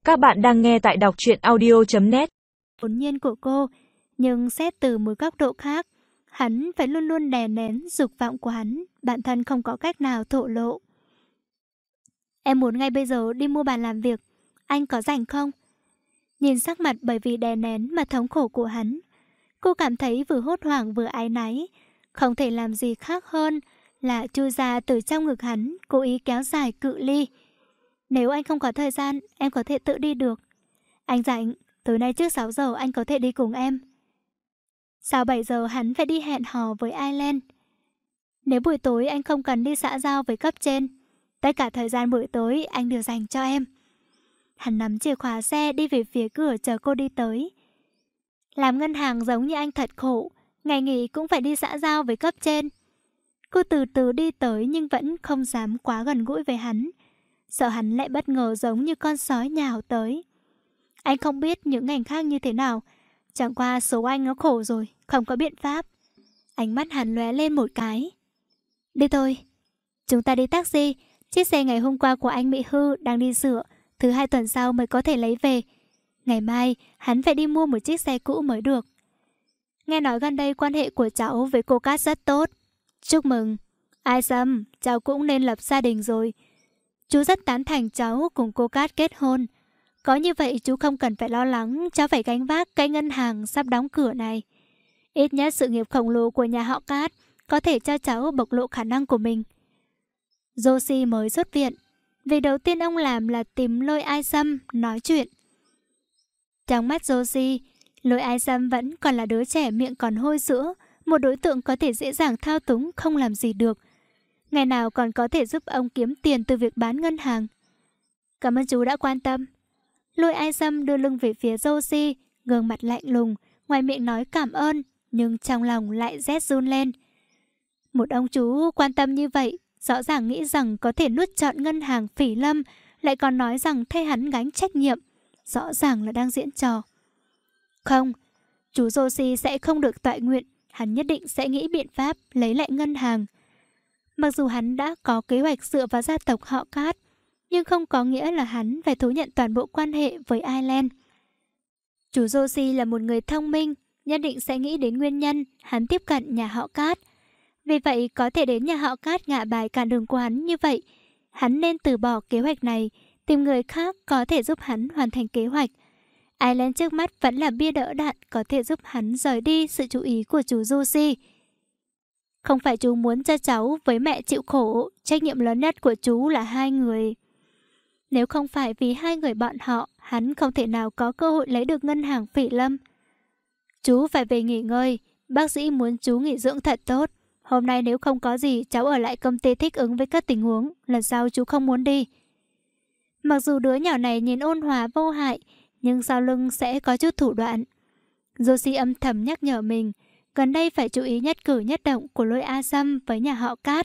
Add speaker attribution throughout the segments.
Speaker 1: Các bạn đang nghe tại đọc truyện audio.net.
Speaker 2: Hồn nhiên của cô, nhưng xét từ một góc độ khác, hắn phải luôn luôn đè nén dục vọng của hắn, bản thân không có cách nào thổ lộ. Em muốn ngay bây giờ đi mua bàn làm việc, anh có rảnh không? Nhìn sắc mặt bởi vì đè nén mà thống khổ của hắn, cô cảm thấy vừa hốt hoảng vừa áy náy, không thể làm gì khác hơn là chui ra từ trong ngực hắn, cố ý kéo dài cự ly. Nếu anh không có thời gian, em có thể tự đi được. Anh rảnh, tối nay trước 6 giờ anh có thể đi cùng em. Sau 7 giờ hắn phải đi hẹn hò với Ireland. Nếu buổi tối anh không cần đi xã giao với cấp trên, tất cả thời gian buổi tối anh đều dành cho em. Hắn nắm chìa khóa xe đi về phía cửa chờ cô đi tới. Làm ngân hàng giống như anh thật khổ, ngày nghỉ cũng phải đi xã giao với cấp trên. Cô từ từ đi tới nhưng vẫn không dám quá gần gũi với hắn, sợ hắn lại bất ngờ giống như con sói nhào tới. Anh không biết những ngành khác như thế nào, chẳng qua số anh nó khổ rồi, không có biện pháp. Ánh mắt hắn lóe lên một cái. Đi thôi. Chúng ta đi taxi. Chiếc xe ngày hôm qua của anh bị hư, đang đi sửa, thứ 2 tuần sau mới có thể lấy về. Ngày mai hắn phải đi mua một chiếc xe cũ mới được. Nghe nói gần đây quan hệ của cháu với cô Cát rất tốt. Chúc mừng. Ai dâm, cháu cũng nên lập gia đình rồi. Chú rất tán thành cháu cùng cô Cát kết hôn. Có như vậy chú không cần phải lo lắng cháu phải gánh vác cái ngân hàng sắp đóng cửa này. Ít nhất sự nghiệp khổng lồ của nhà họ Cát có thể cho cháu bộc lộ khả năng của mình. Josie mới xuất viện. Việc đầu tiên ông làm là tìm Lôi Ai Sâm nói chuyện. Trong mắt Josie, Lôi Ai Sâm vẫn còn là đứa trẻ miệng còn hôi sữa, một đối tượng có thể dễ dàng thao túng không làm gì được. Ngày nào còn có thể giúp ông kiếm tiền từ việc bán ngân hàng. Cảm ơn chú đã quan tâm. Lôi Ai Sâm đưa lưng về phía Josie, gương mặt lạnh lùng, ngoài miệng nói cảm ơn, nhưng trong lòng lại rét run lên. Một ông chú quan tâm như vậy, rõ ràng nghĩ rằng có thể nuốt trọn ngân hàng Phỉ Lâm, lại còn nói rằng thay hắn gánh trách nhiệm, rõ ràng là đang diễn trò. Không, chú Josie sẽ không được tọa nguyện, hắn nhất định sẽ nghĩ biện pháp lấy lại ngân hàng. Mặc dù hắn đã có kế hoạch dựa vào gia tộc họ Cát, nhưng không có nghĩa là hắn phải thú nhận toàn bộ quan hệ với Ireland. Chú Josie là một người thông minh, nhất định sẽ nghĩ đến nguyên nhân hắn tiếp cận nhà họ Cát. Vì vậy có thể đến nhà họ Cát ngả bài cản đường của hắn như vậy, hắn nên từ bỏ kế hoạch này, tìm người khác có thể giúp hắn hoàn thành kế hoạch. Ireland trước mắt vẫn là bia đỡ đạn có thể giúp hắn rời đi sự chú ý của chú Josie. Không phải chú muốn cho cháu với mẹ chịu khổ, trách nhiệm lớn nhất của chú là hai người. Nếu không phải vì hai người bọn họ, hắn không thể nào có cơ hội lấy được ngân hàng Phỉ Lâm. Chú phải về nghỉ ngơi, bác sĩ muốn chú nghỉ dưỡng thật tốt. Hôm nay nếu không có gì, cháu ở lại công ty thích ứng với các tình huống, lần sau chú không muốn đi. Mặc dù đứa nhỏ này nhìn ôn hòa vô hại, nhưng sau lưng sẽ có chút thủ đoạn. Josie âm thầm nhắc nhở mình, gần đây phải chú ý nhất cử nhất động của Lôi A Sâm với nhà họ Cát.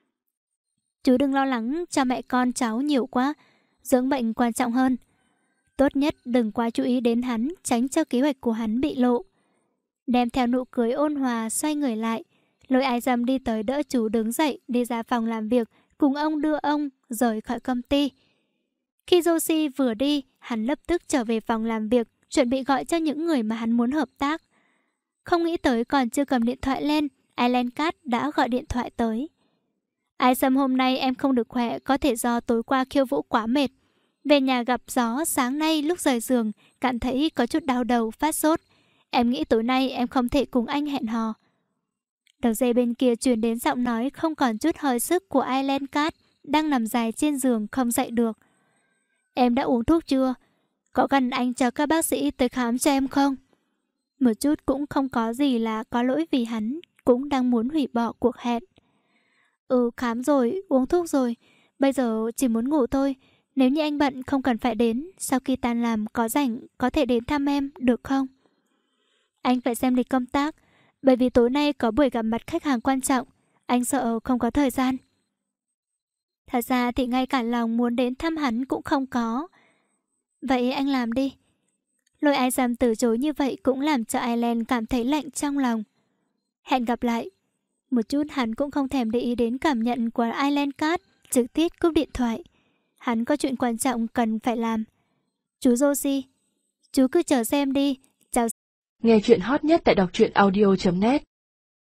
Speaker 2: Chú đừng lo lắng cho mẹ con cháu nhiều quá, dưỡng bệnh quan trọng hơn. Tốt nhất đừng quá chú ý đến hắn, tránh cho kế hoạch của hắn bị lộ. Đem theo nụ cười ôn hòa xoay người lại, Lôi Ai Dâm đi tới đỡ chú đứng dậy, đi ra phòng làm việc, cùng ông đưa ông rời khỏi công ty. Khi Josie vừa đi, hắn lập tức trở về phòng làm việc, chuẩn bị gọi cho những người mà hắn muốn hợp tác. Không nghĩ tới còn chưa cầm điện thoại lên, Ireland Cát đã gọi điện thoại tới. Ai Sâm, hôm nay em không được khỏe, có thể do tối qua khiêu vũ quá mệt. Về nhà gặp gió, sáng nay lúc rời giường, cảm thấy có chút đau đầu, phát sốt. Em nghĩ tối nay em không thể cùng anh hẹn hò. Đầu dây bên kia truyền đến giọng nói không còn chút hơi sức của Ireland Cát, đang nằm dài trên giường không dậy được. Em đã uống thuốc chưa? Có cần anh cho các bác sĩ tới khám cho em không? Một chút cũng không có gì là có lỗi vì hắn cũng đang muốn hủy bỏ cuộc hẹn. Khám rồi, uống thuốc rồi. Bây giờ chỉ muốn ngủ thôi. Nếu như anh bận không cần phải đến, sau khi tan làm có rảnh có thể đến thăm em, được không? Anh phải xem lịch công tác, bởi vì tối nay có buổi gặp mặt khách hàng quan trọng. Anh sợ không có thời gian. Thật ra thì ngay cả lòng muốn đến thăm hắn cũng không có. Vậy anh làm đi. Lôi Ai Dâm từ chối như vậy cũng làm cho Ireland cảm thấy lạnh trong lòng. Hẹn gặp lại. Một chút hắn cũng không thèm để ý đến cảm nhận của Ireland Cát, trực tiếp cúp điện thoại. Hắn có chuyện quan trọng cần phải làm. Chú Joshi, chú cứ chờ xem đi. Chào.
Speaker 1: Nghe chuyện hot nhất tại đọc truyện audio.net